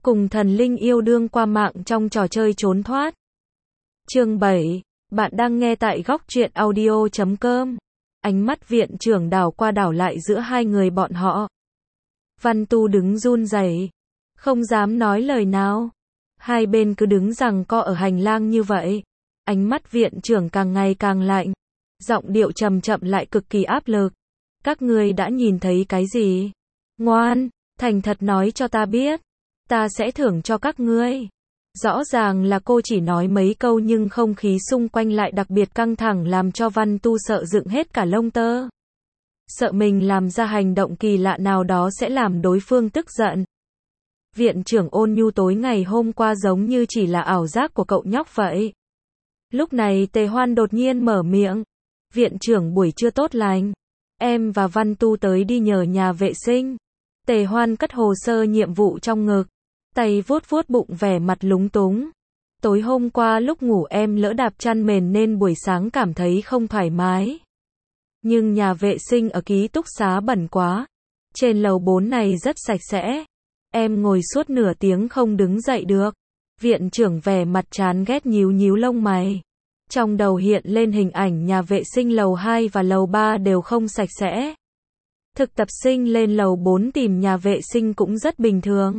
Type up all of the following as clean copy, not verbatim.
Cùng thần linh yêu đương qua mạng trong trò chơi trốn thoát. Chương 7. Bạn đang nghe tại góc truyện audio.com. Ánh mắt viện trưởng đảo qua đảo lại giữa hai người bọn họ. Văn Tu đứng run rẩy, không dám nói lời nào. Hai bên cứ đứng giằng co ở hành lang như vậy. Ánh mắt viện trưởng càng ngày càng lạnh. Giọng điệu trầm chậm lại cực kỳ áp lực. Các ngươi đã nhìn thấy cái gì? Ngoan, thành thật nói cho ta biết. Ta sẽ thưởng cho các ngươi. Rõ ràng là cô chỉ nói mấy câu nhưng không khí xung quanh lại đặc biệt căng thẳng làm cho Văn Tu sợ dựng hết cả lông tơ. Sợ mình làm ra hành động kỳ lạ nào đó sẽ làm đối phương tức giận. Viện trưởng ôn nhu tối ngày hôm qua giống như chỉ là ảo giác của cậu nhóc vậy. Lúc này Tề Hoan đột nhiên mở miệng. Viện trưởng buổi trưa tốt lành. Em và Văn Tu tới đi nhờ nhà vệ sinh. Tề Hoan cất hồ sơ nhiệm vụ trong ngực. Tay vuốt vuốt bụng vẻ mặt lúng túng. Tối hôm qua lúc ngủ em lỡ đạp chăn mền nên buổi sáng cảm thấy không thoải mái. Nhưng nhà vệ sinh ở ký túc xá bẩn quá. Trên lầu 4 này rất sạch sẽ. Em ngồi suốt nửa tiếng không đứng dậy được. Viện trưởng vẻ mặt chán ghét nhíu nhíu lông mày. Trong đầu hiện lên hình ảnh nhà vệ sinh lầu 2 và lầu 3 đều không sạch sẽ. Thực tập sinh lên lầu 4 tìm nhà vệ sinh cũng rất bình thường.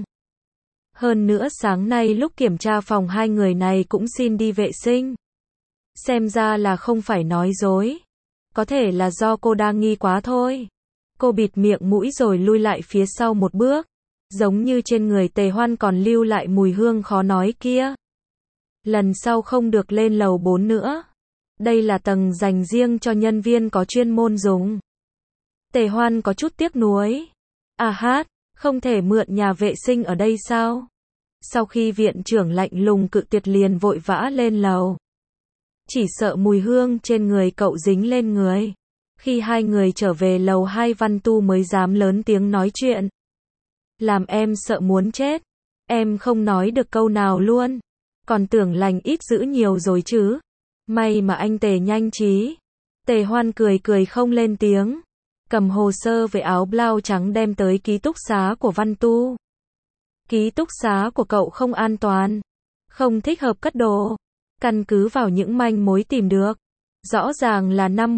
Hơn nữa sáng nay lúc kiểm tra phòng hai người này cũng xin đi vệ sinh. Xem ra là không phải nói dối. Có thể là do cô đa nghi quá thôi. Cô bịt miệng mũi rồi lui lại phía sau một bước. Giống như trên người Tề Hoan còn lưu lại mùi hương khó nói kia. Lần sau không được lên lầu 4 nữa. Đây là tầng dành riêng cho nhân viên có chuyên môn dùng. Tề Hoan có chút tiếc nuối. À hát, không thể mượn nhà vệ sinh ở đây sao? Sau khi viện trưởng lạnh lùng cự tuyệt liền vội vã lên lầu. Chỉ sợ mùi hương trên người cậu dính lên người. Khi hai người trở về lầu 2 Văn Tu mới dám lớn tiếng nói chuyện. Làm em sợ muốn chết. Em không nói được câu nào luôn. Còn tưởng lành ít dữ nhiều rồi chứ. May mà anh Tề nhanh trí. Tề Hoan cười cười không lên tiếng. Cầm hồ sơ về áo blau trắng đem tới ký túc xá của Văn Tu. Ký túc xá của cậu không an toàn. Không thích hợp cất đồ. Căn cứ vào những manh mối tìm được. Rõ ràng là năm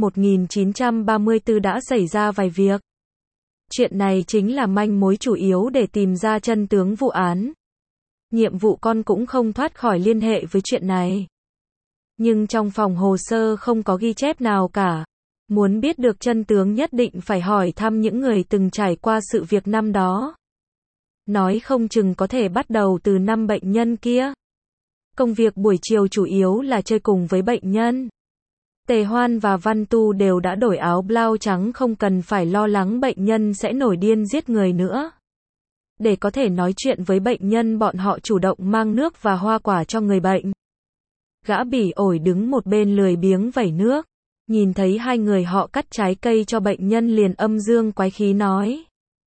1934 đã xảy ra vài việc. Chuyện này chính là manh mối chủ yếu để tìm ra chân tướng vụ án. Nhiệm vụ con cũng không thoát khỏi liên hệ với chuyện này. Nhưng trong phòng hồ sơ không có ghi chép nào cả. Muốn biết được chân tướng nhất định phải hỏi thăm những người từng trải qua sự việc năm đó. Nói không chừng có thể bắt đầu từ năm bệnh nhân kia. Công việc buổi chiều chủ yếu là chơi cùng với bệnh nhân. Tề Hoan và Văn Tu đều đã đổi áo blau trắng không cần phải lo lắng bệnh nhân sẽ nổi điên giết người nữa. Để có thể nói chuyện với bệnh nhân bọn họ chủ động mang nước và hoa quả cho người bệnh. Gã bỉ ổi đứng một bên lười biếng vẩy nước. Nhìn thấy hai người họ cắt trái cây cho bệnh nhân liền âm dương quái khí nói.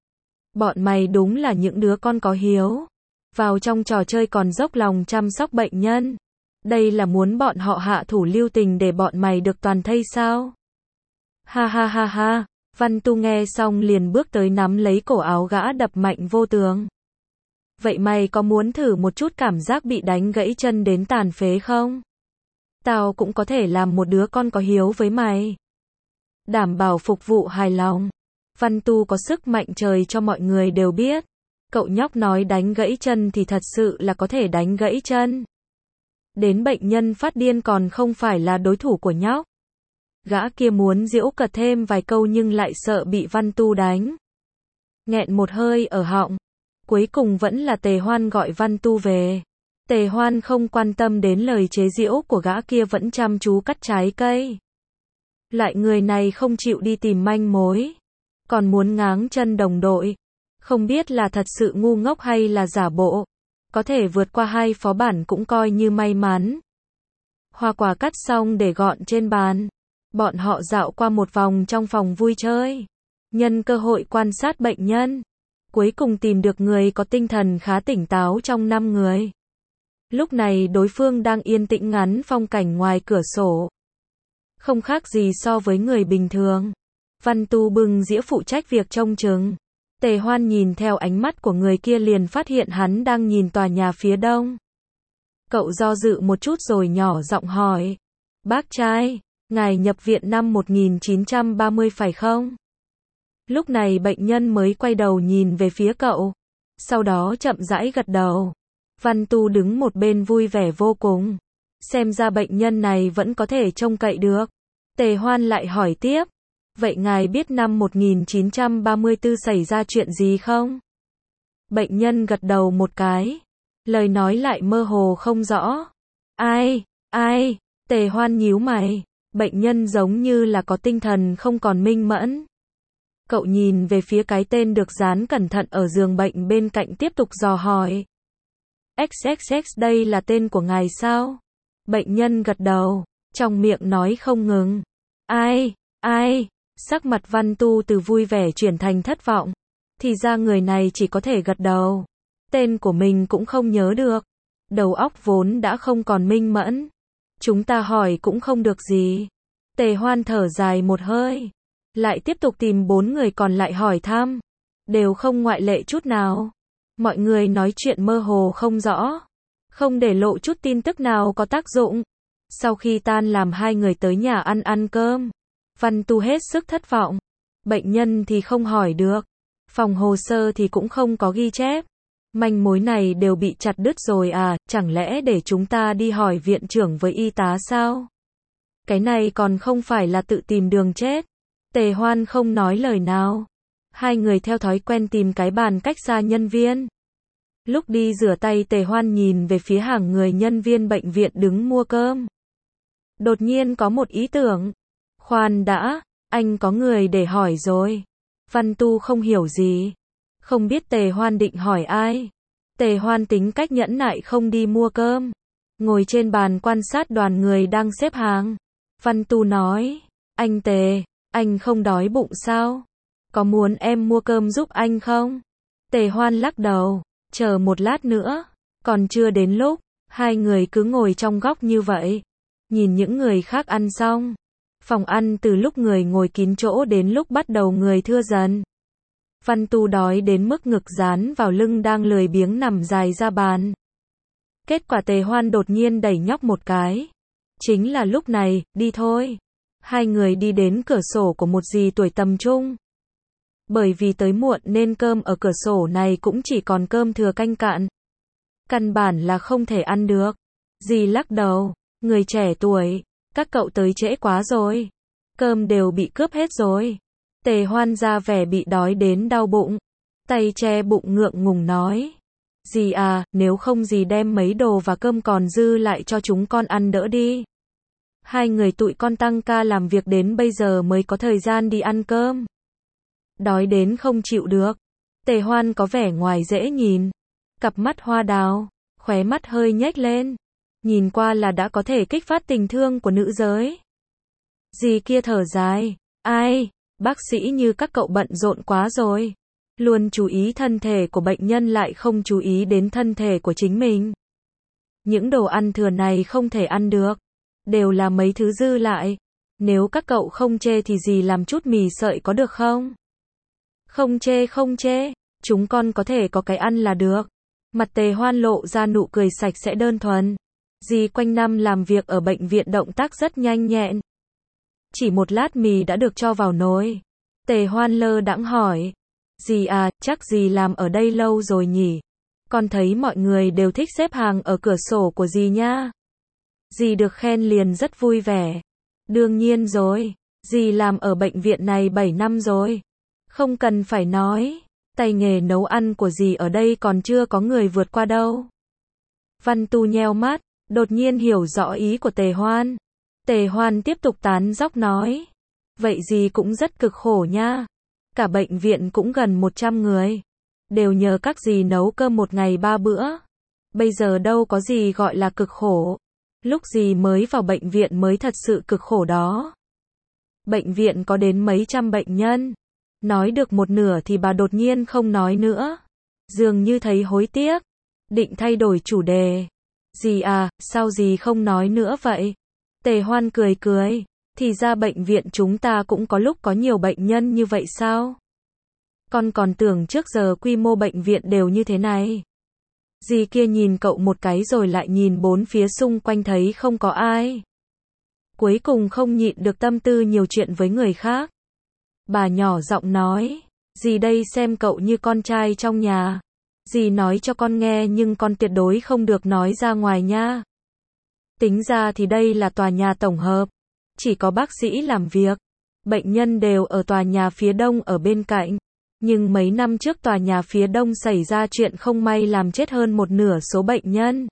Bọn mày đúng là những đứa con có hiếu. Vào trong trò chơi còn dốc lòng chăm sóc bệnh nhân. Đây là muốn bọn họ hạ thủ lưu tình để bọn mày được toàn thây sao? Ha ha ha ha. Văn Tu nghe xong liền bước tới nắm lấy cổ áo gã đập mạnh vô tường. Vậy mày có muốn thử một chút cảm giác bị đánh gãy chân đến tàn phế không? Tao cũng có thể làm một đứa con có hiếu với mày. Đảm bảo phục vụ hài lòng. Văn Tu có sức mạnh trời cho mọi người đều biết. Cậu nhóc nói đánh gãy chân thì thật sự là có thể đánh gãy chân. Đến bệnh nhân phát điên còn không phải là đối thủ của nhóc. Gã kia muốn giễu cợt thêm vài câu nhưng lại sợ bị Văn Tu đánh. Nghẹn một hơi ở họng. Cuối cùng vẫn là Tề Hoan gọi Văn Tu về. Tề Hoan không quan tâm đến lời chế giễu của gã kia vẫn chăm chú cắt trái cây. Lại người này không chịu đi tìm manh mối. Còn muốn ngáng chân đồng đội. Không biết là thật sự ngu ngốc hay là giả bộ. Có thể vượt qua hai phó bản cũng coi như may mắn. Hoa quả cắt xong để gọn trên bàn. Bọn họ dạo qua một vòng trong phòng vui chơi. Nhân cơ hội quan sát bệnh nhân. Cuối cùng tìm được người có tinh thần khá tỉnh táo trong 5 người. Lúc này đối phương đang yên tĩnh ngắm phong cảnh ngoài cửa sổ. Không khác gì so với người bình thường. Văn Tu bưng dĩa phụ trách việc trông chừng. Tề Hoan nhìn theo ánh mắt của người kia liền phát hiện hắn đang nhìn tòa nhà phía đông. Cậu do dự một chút rồi nhỏ giọng hỏi. Bác trai, ngài nhập viện năm 1930 phải không? Lúc này bệnh nhân mới quay đầu nhìn về phía cậu. Sau đó chậm rãi gật đầu. Văn Tu đứng một bên vui vẻ vô cùng. Xem ra bệnh nhân này vẫn có thể trông cậy được. Tề Hoan lại hỏi tiếp. Vậy ngài biết năm 1934 xảy ra chuyện gì không? Bệnh nhân gật đầu một cái. Lời nói lại mơ hồ không rõ. Ai? Tề Hoan nhíu mày. Bệnh nhân giống như là có tinh thần không còn minh mẫn. Cậu nhìn về phía cái tên được dán cẩn thận ở giường bệnh bên cạnh tiếp tục dò hỏi. XXX đây là tên của ngài sao? Bệnh nhân gật đầu, trong miệng nói không ngừng. Ai? Sắc mặt Văn Tu từ vui vẻ chuyển thành thất vọng. Thì ra người này chỉ có thể gật đầu. Tên của mình cũng không nhớ được. Đầu óc vốn đã không còn minh mẫn. Chúng ta hỏi cũng không được gì. Tề Hoan thở dài một hơi. Lại tiếp tục tìm 4 người còn lại hỏi thăm. Đều không ngoại lệ chút nào. Mọi người nói chuyện mơ hồ không rõ. Không để lộ chút tin tức nào có tác dụng. Sau khi tan làm 2 người tới nhà ăn cơm. Văn Tu hết sức thất vọng. Bệnh nhân thì không hỏi được. Phòng hồ sơ thì cũng không có ghi chép. Manh mối này đều bị chặt đứt rồi à, chẳng lẽ để chúng ta đi hỏi viện trưởng với y tá sao? Cái này còn không phải là tự tìm đường chết. Tề Hoan không nói lời nào. 2 người theo thói quen tìm cái bàn cách xa nhân viên. Lúc đi rửa tay Tề Hoan nhìn về phía hàng người nhân viên bệnh viện đứng mua cơm. Đột nhiên có một ý tưởng. Khoan đã, anh có người để hỏi rồi. Văn Tu không hiểu gì. Không biết Tề Hoan định hỏi ai. Tề Hoan tính cách nhẫn nại không đi mua cơm. Ngồi trên bàn quan sát đoàn người đang xếp hàng. Văn Tu nói, anh Tề, anh không đói bụng sao? Có muốn em mua cơm giúp anh không? Tề Hoan lắc đầu, chờ một lát nữa. Còn chưa đến lúc. 2 người cứ ngồi trong góc như vậy. Nhìn những người khác ăn xong. Phòng ăn từ lúc người ngồi kín chỗ đến lúc bắt đầu người thưa dần. Văn Tu đói đến mức ngực dán vào lưng đang lười biếng nằm dài ra bàn. Kết quả Tề Hoan đột nhiên đẩy nhóc một cái. Chính là lúc này, đi thôi. 2 người đi đến cửa sổ của một dì tuổi tầm trung. Bởi vì tới muộn nên cơm ở cửa sổ này cũng chỉ còn cơm thừa canh cạn. Căn bản là không thể ăn được. Dì lắc đầu, người trẻ tuổi, các cậu tới trễ quá rồi. Cơm đều bị cướp hết rồi. Tề Hoan ra vẻ bị đói đến đau bụng. Tay che bụng ngượng ngùng nói. Dì à, nếu không dì đem mấy đồ và cơm còn dư lại cho chúng con ăn đỡ đi. 2 người tụi con tăng ca làm việc đến bây giờ mới có thời gian đi ăn cơm. Đói đến không chịu được. Tề Hoan có vẻ ngoài dễ nhìn. Cặp mắt hoa đào, khóe mắt hơi nhếch lên. Nhìn qua là đã có thể kích phát tình thương của nữ giới. Dì kia thở dài. Ai, bác sĩ như các cậu bận rộn quá rồi. Luôn chú ý thân thể của bệnh nhân lại không chú ý đến thân thể của chính mình. Những đồ ăn thừa này không thể ăn được. Đều là mấy thứ dư lại. Nếu các cậu không chê thì dì làm chút mì sợi có được không? Không chê. Chúng con có thể có cái ăn là được. Mặt Tề Hoan lộ ra nụ cười sạch sẽ đơn thuần. Dì quanh năm làm việc ở bệnh viện động tác rất nhanh nhẹn. Chỉ một lát mì đã được cho vào nồi. Tề Hoan lơ đãng hỏi. Dì à, chắc dì làm ở đây lâu rồi nhỉ? Con thấy mọi người đều thích xếp hàng ở cửa sổ của dì nha. Dì được khen liền rất vui vẻ. Đương nhiên rồi, dì làm ở bệnh viện này 7 năm rồi. Không cần phải nói, tay nghề nấu ăn của dì ở đây còn chưa có người vượt qua đâu. Văn Tu nheo mắt, đột nhiên hiểu rõ ý của Tề Hoan. Tề Hoan tiếp tục tán dóc nói. Vậy dì cũng rất cực khổ nha. Cả bệnh viện cũng gần 100 người. Đều nhờ các dì nấu cơm một ngày 3 bữa. Bây giờ đâu có gì gọi là cực khổ. Lúc dì mới vào bệnh viện mới thật sự cực khổ đó. Bệnh viện có đến mấy trăm bệnh nhân. Nói được một nửa thì bà đột nhiên không nói nữa. Dường như thấy hối tiếc. Định thay đổi chủ đề. Dì à, sao dì không nói nữa vậy? Tề Hoan cười. Thì ra bệnh viện chúng ta cũng có lúc có nhiều bệnh nhân như vậy sao? Con còn tưởng trước giờ quy mô bệnh viện đều như thế này. Dì kia nhìn cậu một cái rồi lại nhìn bốn phía xung quanh thấy không có ai. Cuối cùng không nhịn được tâm tư nhiều chuyện với người khác. Bà nhỏ giọng nói, dì đây xem cậu như con trai trong nhà. Dì nói cho con nghe nhưng con tuyệt đối không được nói ra ngoài nha. Tính ra thì đây là tòa nhà tổng hợp. Chỉ có bác sĩ làm việc. Bệnh nhân đều ở tòa nhà phía đông ở bên cạnh. Nhưng mấy năm trước tòa nhà phía đông xảy ra chuyện không may làm chết hơn một nửa số bệnh nhân.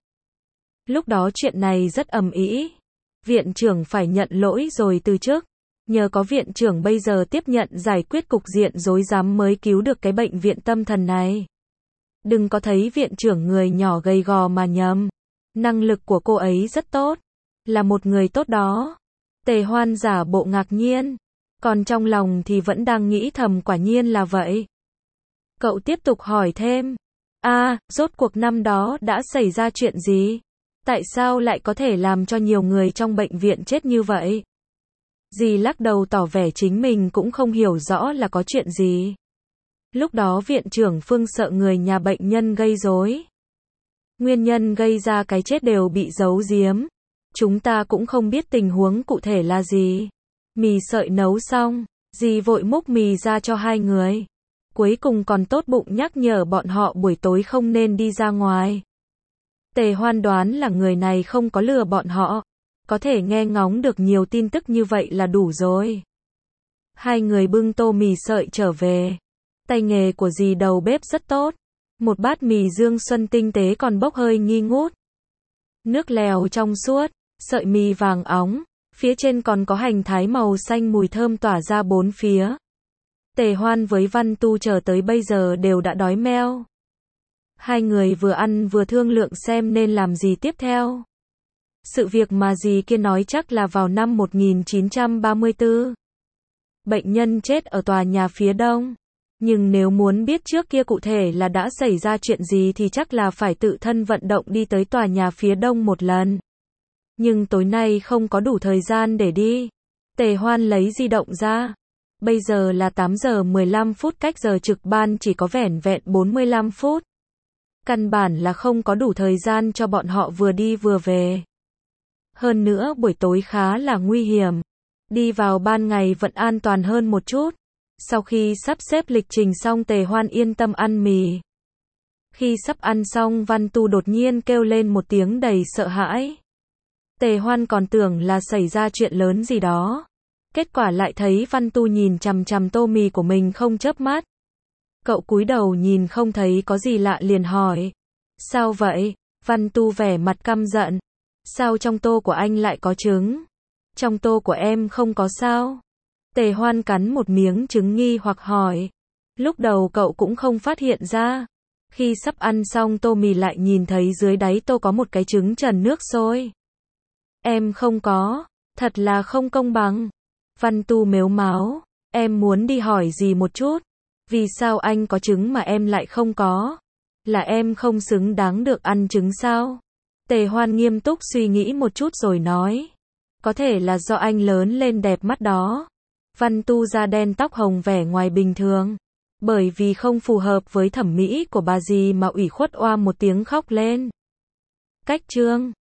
Lúc đó chuyện này rất ầm ĩ. Viện trưởng phải nhận lỗi rồi từ chức. Nhờ có viện trưởng bây giờ tiếp nhận giải quyết cục diện rối rắm mới cứu được cái bệnh viện tâm thần này. Đừng có thấy viện trưởng người nhỏ gầy gò mà nhầm. Năng lực của cô ấy rất tốt. Là một người tốt đó. Tề Hoan giả bộ ngạc nhiên. Còn trong lòng thì vẫn đang nghĩ thầm quả nhiên là vậy. Cậu tiếp tục hỏi thêm. Rốt cuộc năm đó đã xảy ra chuyện gì? Tại sao lại có thể làm cho nhiều người trong bệnh viện chết như vậy? Dì lắc đầu tỏ vẻ chính mình cũng không hiểu rõ là có chuyện gì. Lúc đó viện trưởng Phương sợ người nhà bệnh nhân gây rối. Nguyên nhân gây ra cái chết đều bị giấu giếm. Chúng ta cũng không biết tình huống cụ thể là gì. Mì sợi nấu xong, dì vội múc mì ra cho hai người. Cuối cùng còn tốt bụng nhắc nhở bọn họ buổi tối không nên đi ra ngoài. Tề Hoan đoán là người này không có lừa bọn họ. Có thể nghe ngóng được nhiều tin tức như vậy là đủ rồi. Hai người bưng tô mì sợi trở về. Tay nghề của dì đầu bếp rất tốt. Một bát mì Dương Xuân tinh tế còn bốc hơi nghi ngút. Nước lèo trong suốt, sợi mì vàng óng. Phía trên còn có hành thái màu xanh mùi thơm tỏa ra bốn phía. Tề Hoan với Văn Tu chờ tới bây giờ đều đã đói meo. Hai người vừa ăn vừa thương lượng xem nên làm gì tiếp theo. Sự việc mà dì kia nói chắc là vào năm 1934. Bệnh nhân chết ở tòa nhà phía đông. Nhưng nếu muốn biết trước kia cụ thể là đã xảy ra chuyện gì thì chắc là phải tự thân vận động đi tới tòa nhà phía đông một lần. Nhưng tối nay không có đủ thời gian để đi. Tề Hoan lấy di động ra. Bây giờ là 8 giờ 15 phút, cách giờ trực ban chỉ có vẻn vẹn 45 phút. Căn bản là không có đủ thời gian cho bọn họ vừa đi vừa về. Hơn nữa buổi tối khá là nguy hiểm. Đi vào ban ngày vẫn an toàn hơn một chút. Sau khi sắp xếp lịch trình xong Tề Hoan yên tâm ăn mì. Khi sắp ăn xong Văn Tu đột nhiên kêu lên một tiếng đầy sợ hãi. Tề Hoan còn tưởng là xảy ra chuyện lớn gì đó. Kết quả lại thấy Văn Tu nhìn chằm chằm tô mì của mình không chớp mắt. Cậu cúi đầu nhìn không thấy có gì lạ liền hỏi. Sao vậy? Văn Tu vẻ mặt căm giận. Sao trong tô của anh lại có trứng? Trong tô của em không có sao? Tề Hoan cắn một miếng trứng nghi hoặc hỏi. Lúc đầu cậu cũng không phát hiện ra. Khi sắp ăn xong tô mì lại nhìn thấy dưới đáy tô có một cái trứng trần nước sôi. Em không có, thật là không công bằng. Văn Tu mếu máo, em muốn đi hỏi gì một chút. Vì sao anh có trứng mà em lại không có? Là em không xứng đáng được ăn trứng sao? Tề Hoan nghiêm túc suy nghĩ một chút rồi nói. Có thể là do anh lớn lên đẹp mắt đó. Văn Tu da đen tóc hồng vẻ ngoài bình thường. Bởi vì không phù hợp với thẩm mỹ của bà dì mà ủy khuất oa một tiếng khóc lên. Cách chương